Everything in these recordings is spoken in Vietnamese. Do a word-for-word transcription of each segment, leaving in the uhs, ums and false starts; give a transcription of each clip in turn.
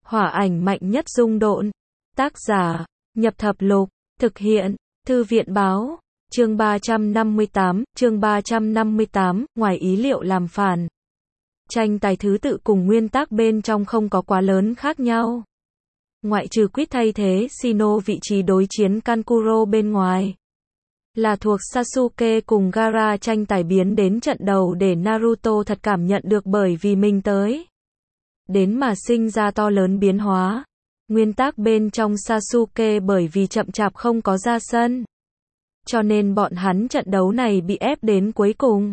Hỏa ảnh mạnh nhất dung độn. Tác giả, Nhập Thập Lục, thực hiện, Thư viện báo, chương ba trăm năm mươi tám, chương ba trăm năm mươi tám, ngoài ý liệu làm phản. Tranh tài thứ tự cùng nguyên tắc bên trong không có quá lớn khác nhau. Ngoại trừ Quýt thay thế Shino vị trí đối chiến Kankuro bên ngoài. Là thuộc Sasuke cùng Gaara tranh tài biến đến trận đầu để Naruto thật cảm nhận được bởi vì mình tới. Đến mà sinh ra to lớn biến hóa. Nguyên tắc bên trong Sasuke bởi vì chậm chạp không có ra sân. Cho nên bọn hắn trận đấu này bị ép đến cuối cùng.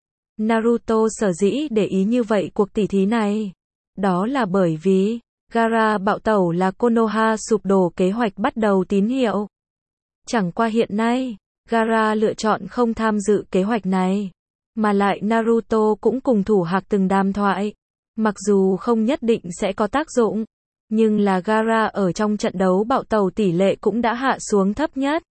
Naruto sở dĩ để ý như vậy cuộc tỉ thí này. Đó là bởi vì Gaara bạo tẩu là Konoha sụp đổ kế hoạch bắt đầu tín hiệu. Chẳng qua hiện nay, Gaara lựa chọn không tham dự kế hoạch này. Mà lại Naruto cũng cùng thủ hạc từng đàm thoại. Mặc dù không nhất định sẽ có tác dụng. Nhưng là Gaara ở trong trận đấu bạo tẩu tỷ lệ cũng đã hạ xuống thấp nhất.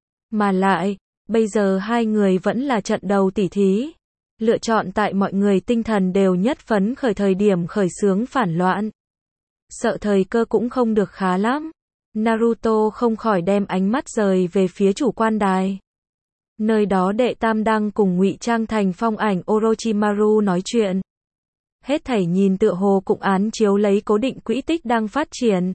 Mà lại, bây giờ hai người vẫn là trận đầu tỉ thí. Lựa chọn tại mọi người tinh thần đều nhất phấn khởi thời điểm khởi xướng phản loạn. Sợ thời cơ cũng không được khá lắm. Naruto không khỏi đem ánh mắt rời về phía chủ quan đài. Nơi đó đệ tam đang cùng ngụy trang thành phong ảnh Orochimaru nói chuyện. Hết thảy nhìn tựa hồ cũng án chiếu lấy cố định quỹ tích đang phát triển.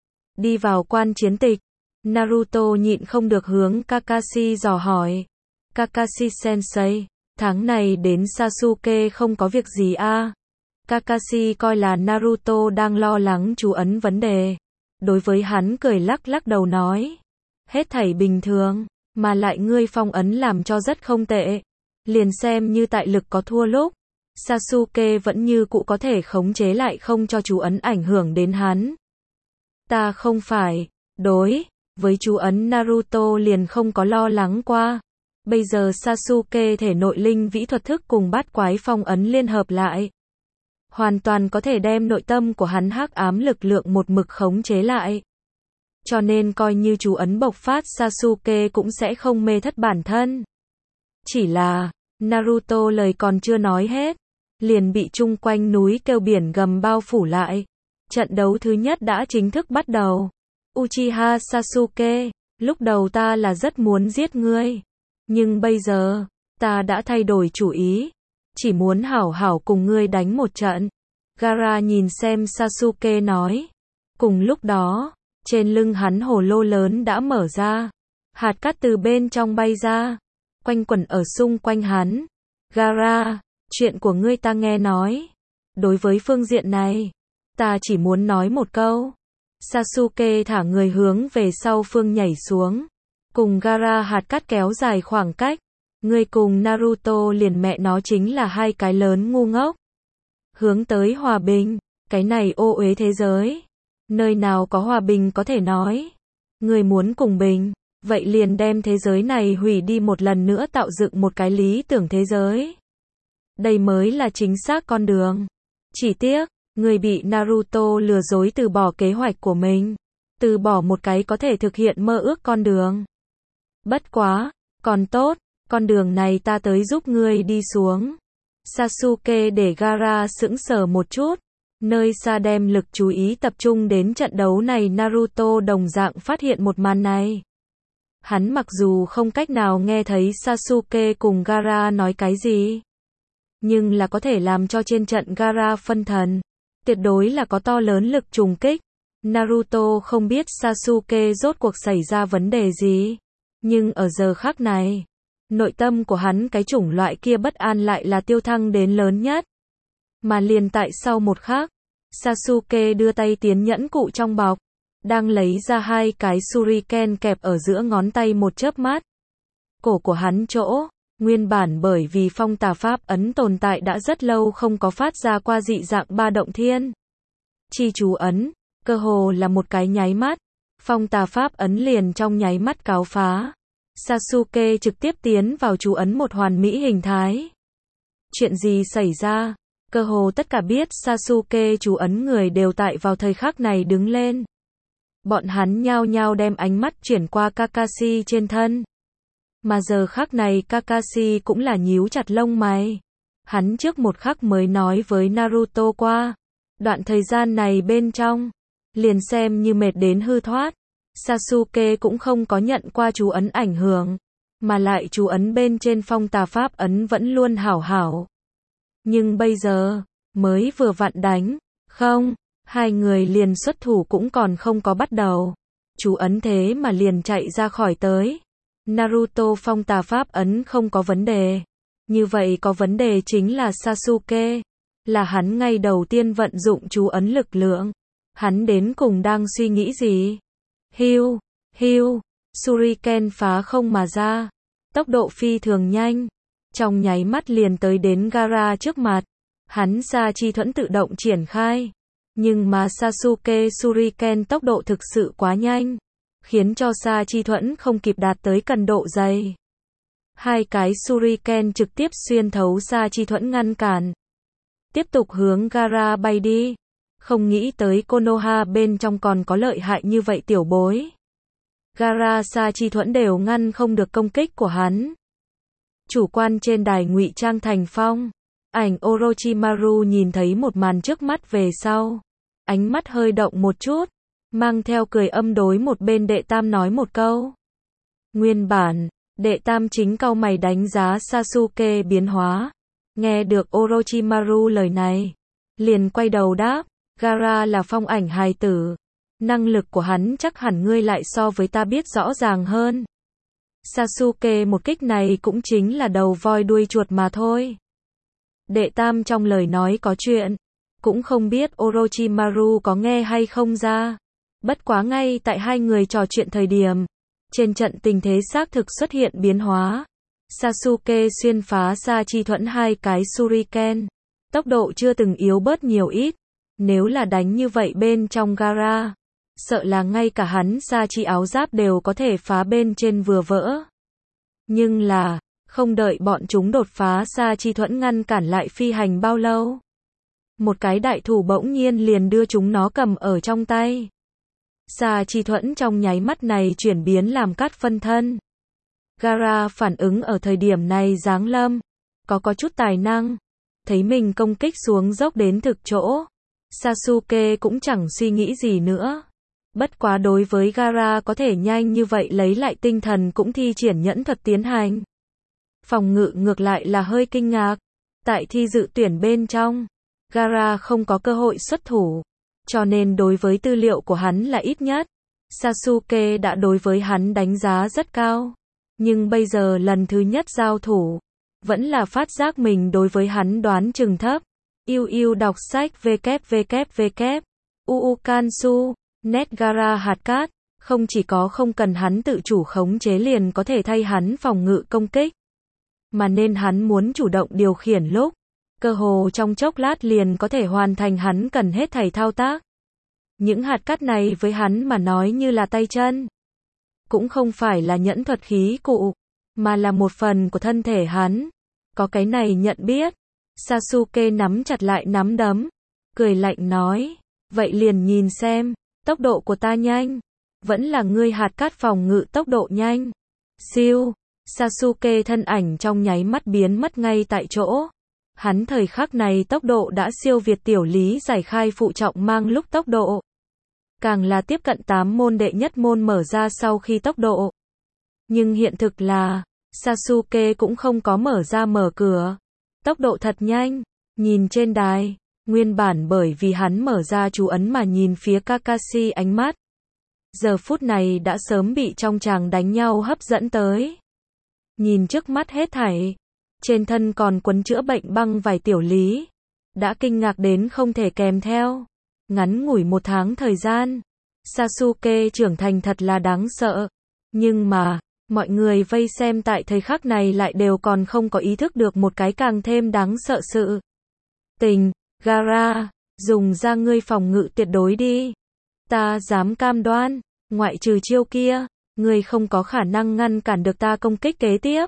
Đi vào quan chiến tịch, Naruto nhịn không được hướng Kakashi dò hỏi. Kakashi sensei, tháng này đến Sasuke không có việc gì a? À? Kakashi coi là Naruto đang lo lắng chú ấn vấn đề. Đối với hắn cười lắc lắc đầu nói. Hết thảy bình thường, mà lại ngươi phong ấn làm cho rất không tệ. Liền xem như tại lực có thua lúc. Sasuke vẫn như cũ có thể khống chế lại không cho chú ấn ảnh hưởng đến hắn. Ta không phải, đối, với chú ấn Naruto liền không có lo lắng qua. Bây giờ Sasuke thể nội linh vĩ thuật thức cùng bát quái phong ấn liên hợp lại. Hoàn toàn có thể đem nội tâm của hắn hắc ám lực lượng một mực khống chế lại. Cho nên coi như chú ấn bộc phát Sasuke cũng sẽ không mê thất bản thân. Chỉ là, Naruto lời còn chưa nói hết. Liền bị chung quanh núi kêu biển gầm bao phủ lại. Trận đấu thứ nhất đã chính thức bắt đầu. Uchiha Sasuke, lúc đầu ta là rất muốn giết ngươi. Nhưng bây giờ, ta đã thay đổi chủ ý. Chỉ muốn hảo hảo cùng ngươi đánh một trận. Gaara nhìn xem Sasuke nói. Cùng lúc đó, trên lưng hắn hồ lô lớn đã mở ra. Hạt cát từ bên trong bay ra. Quanh quẩn ở xung quanh hắn. Gaara, chuyện của ngươi ta nghe nói. Đối với phương diện này, ta chỉ muốn nói một câu. Sasuke thả người hướng về sau phương nhảy xuống. Cùng Gaara hạt cát kéo dài khoảng cách. Ngươi cùng Naruto liền mẹ nó chính là hai cái lớn ngu ngốc. Hướng tới hòa bình, cái này ô uế thế giới. Nơi nào có hòa bình có thể nói. Ngươi muốn cùng bình, vậy liền đem thế giới này hủy đi một lần nữa tạo dựng một cái lý tưởng thế giới. Đây mới là chính xác con đường. Chỉ tiếc, người bị Naruto lừa dối từ bỏ kế hoạch của mình. Từ bỏ một cái có thể thực hiện mơ ước con đường. Bất quá, còn tốt, con đường này ta tới giúp ngươi đi xuống. Sasuke để Gaara sững sờ một chút. Nơi xa đem lực chú ý tập trung đến trận đấu này Naruto đồng dạng phát hiện một màn này. Hắn mặc dù không cách nào nghe thấy Sasuke cùng Gaara nói cái gì. Nhưng là có thể làm cho trên trận Gaara phân thần. Tuyệt đối là có to lớn lực trùng kích. Naruto không biết Sasuke rốt cuộc xảy ra vấn đề gì. Nhưng ở giờ khắc này, nội tâm của hắn cái chủng loại kia bất an lại là tiêu thăng đến lớn nhất. Mà liền tại sau một khắc, Sasuke đưa tay tiến nhẫn cụ trong bọc. Đang lấy ra hai cái shuriken kẹp ở giữa ngón tay một chớp mắt. Cổ của hắn chỗ. Nguyên bản bởi vì phong tà pháp ấn tồn tại đã rất lâu không có phát ra qua dị dạng ba động thiên. Chi chú ấn, cơ hồ là một cái nháy mắt. Phong tà pháp ấn liền trong nháy mắt cáo phá. Sasuke trực tiếp tiến vào chú ấn một hoàn mỹ hình thái. Chuyện gì xảy ra? Cơ hồ tất cả biết Sasuke chú ấn người đều tại vào thời khắc này đứng lên. Bọn hắn nhao nhao đem ánh mắt chuyển qua Kakashi trên thân. Mà giờ khắc này Kakashi cũng là nhíu chặt lông mày. Hắn trước một khắc mới nói với Naruto qua. Đoạn thời gian này bên trong, liền xem như mệt đến hư thoát. Sasuke cũng không có nhận qua chú ấn ảnh hưởng, mà lại chú ấn bên trên phong tà pháp ấn vẫn luôn hảo hảo. Nhưng bây giờ, mới vừa vặn đánh, không, hai người liền xuất thủ cũng còn không có bắt đầu. Chú ấn thế mà liền chạy ra khỏi tới. Naruto phong tà pháp ấn không có vấn đề. Như vậy có vấn đề chính là Sasuke. Là hắn ngay đầu tiên vận dụng chú ấn lực lượng. Hắn đến cùng đang suy nghĩ gì? Hiu, hiu, Shuriken phá không mà ra. Tốc độ phi thường nhanh. Trong nháy mắt liền tới đến Gaara trước mặt. Hắn ra chi thuẫn tự động triển khai. Nhưng mà Sasuke Shuriken tốc độ thực sự quá nhanh. Khiến cho Sa Chi Thuẫn không kịp đạt tới cần độ dày. Hai cái Shuriken trực tiếp xuyên thấu Sa Chi Thuẫn ngăn cản. Tiếp tục hướng Gaara bay đi. Không nghĩ tới Konoha bên trong còn có lợi hại như vậy tiểu bối. Gaara Sa Chi Thuẫn đều ngăn không được công kích của hắn. Chủ quan trên đài ngụy trang thành phong. Ảnh Orochimaru nhìn thấy một màn trước mắt về sau. Ánh mắt hơi động một chút. Mang theo cười âm đối một bên đệ tam nói một câu. Nguyên bản, đệ tam chính cau mày đánh giá Sasuke biến hóa. Nghe được Orochimaru lời này. Liền quay đầu đáp. Gaara là phong ảnh hài tử. Năng lực của hắn chắc hẳn ngươi lại so với ta biết rõ ràng hơn. Sasuke một kích này cũng chính là đầu voi đuôi chuột mà thôi. Đệ tam trong lời nói có chuyện. Cũng không biết Orochimaru có nghe hay không ra. Bất quá ngay tại hai người trò chuyện thời điểm. Trên trận tình thế xác thực xuất hiện biến hóa. Sasuke xuyên phá Sa Chi Thuẫn hai cái Shuriken. Tốc độ chưa từng yếu bớt nhiều ít. Nếu là đánh như vậy bên trong Gaara. Sợ là ngay cả hắn Sa Chi áo giáp đều có thể phá bên trên vừa vỡ. Nhưng là, không đợi bọn chúng đột phá Sa Chi Thuẫn ngăn cản lại phi hành bao lâu. Một cái đại thủ bỗng nhiên liền đưa chúng nó cầm ở trong tay. Sa Chi Thuẫn trong nháy mắt này chuyển biến làm cát phân thân. Gaara phản ứng ở thời điểm này giáng lâm. Có có chút tài năng. Thấy mình công kích xuống dốc đến thực chỗ. Sasuke cũng chẳng suy nghĩ gì nữa. Bất quá đối với Gaara có thể nhanh như vậy lấy lại tinh thần cũng thi triển nhẫn thuật tiến hành. Phòng ngự ngược lại là hơi kinh ngạc. Tại thi dự tuyển bên trong, Gaara không có cơ hội xuất thủ. Cho nên đối với tư liệu của hắn là ít nhất. Sasuke đã đối với hắn đánh giá rất cao. Nhưng bây giờ lần thứ nhất giao thủ. Vẫn là phát giác mình đối với hắn đoán chừng thấp. Yêu yêu đọc sách www. Uu Kansu. Net Gaara hạt cát. Không chỉ có không cần hắn tự chủ khống chế liền có thể thay hắn phòng ngự công kích. Mà nên hắn muốn chủ động điều khiển lúc. Cơ hồ trong chốc lát liền có thể hoàn thành hắn cần hết thảy thao tác. Những hạt cát này với hắn mà nói như là tay chân. Cũng không phải là nhẫn thuật khí cụ, mà là một phần của thân thể hắn. Có cái này nhận biết. Sasuke nắm chặt lại nắm đấm. Cười lạnh nói. Vậy liền nhìn xem, tốc độ của ta nhanh. Vẫn là ngươi hạt cát phòng ngự tốc độ nhanh. Siêu. Sasuke thân ảnh trong nháy mắt biến mất ngay tại chỗ. Hắn thời khắc này tốc độ đã siêu việt tiểu lý giải khai phụ trọng mang lúc tốc độ. Càng là tiếp cận tám môn đệ nhất môn mở ra sau khi tốc độ. Nhưng hiện thực là, Sasuke cũng không có mở ra mở cửa. Tốc độ thật nhanh, nhìn trên đài, nguyên bản bởi vì hắn mở ra chú ấn mà nhìn phía Kakashi ánh mắt. Giờ phút này đã sớm bị trong tràng đánh nhau hấp dẫn tới. Nhìn trước mắt hết thảy. Trên thân còn quấn chữa bệnh băng vải tiểu lý. Đã kinh ngạc đến không thể kèm theo. Ngắn ngủi một tháng thời gian. Sasuke trưởng thành thật là đáng sợ. Nhưng mà, mọi người vây xem tại thời khắc này lại đều còn không có ý thức được một cái càng thêm đáng sợ sự. Tình, Gaara, dùng ra ngươi phòng ngự tuyệt đối đi. Ta dám cam đoan, ngoại trừ chiêu kia, ngươi không có khả năng ngăn cản được ta công kích kế tiếp.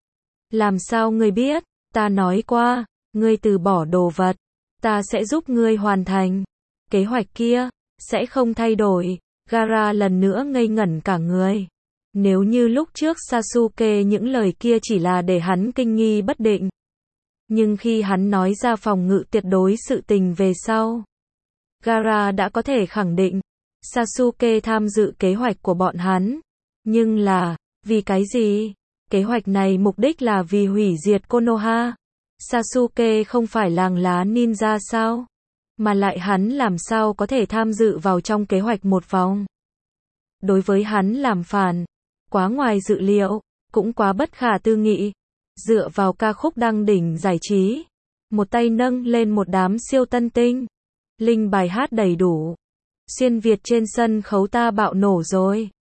Làm sao ngươi biết, ta nói qua, ngươi từ bỏ đồ vật, ta sẽ giúp ngươi hoàn thành. Kế hoạch kia, sẽ không thay đổi. Gaara lần nữa ngây ngẩn cả người. Nếu như lúc trước Sasuke những lời kia chỉ là để hắn kinh nghi bất định. Nhưng khi hắn nói ra phòng ngự tuyệt đối sự tình về sau, Gaara đã có thể khẳng định, Sasuke tham dự kế hoạch của bọn hắn. Nhưng là, vì cái gì? Kế hoạch này mục đích là vì hủy diệt Konoha. Sasuke không phải làng lá ninja sao? Mà lại hắn làm sao có thể tham dự vào trong kế hoạch một vòng? Đối với hắn làm phản, quá ngoài dự liệu, cũng quá bất khả tư nghị. Dựa vào ca khúc đăng đỉnh giải trí, một tay nâng lên một đám siêu tân tinh. Linh bài hát đầy đủ. Xuyên Việt trên sân khấu ta bạo nổ rồi.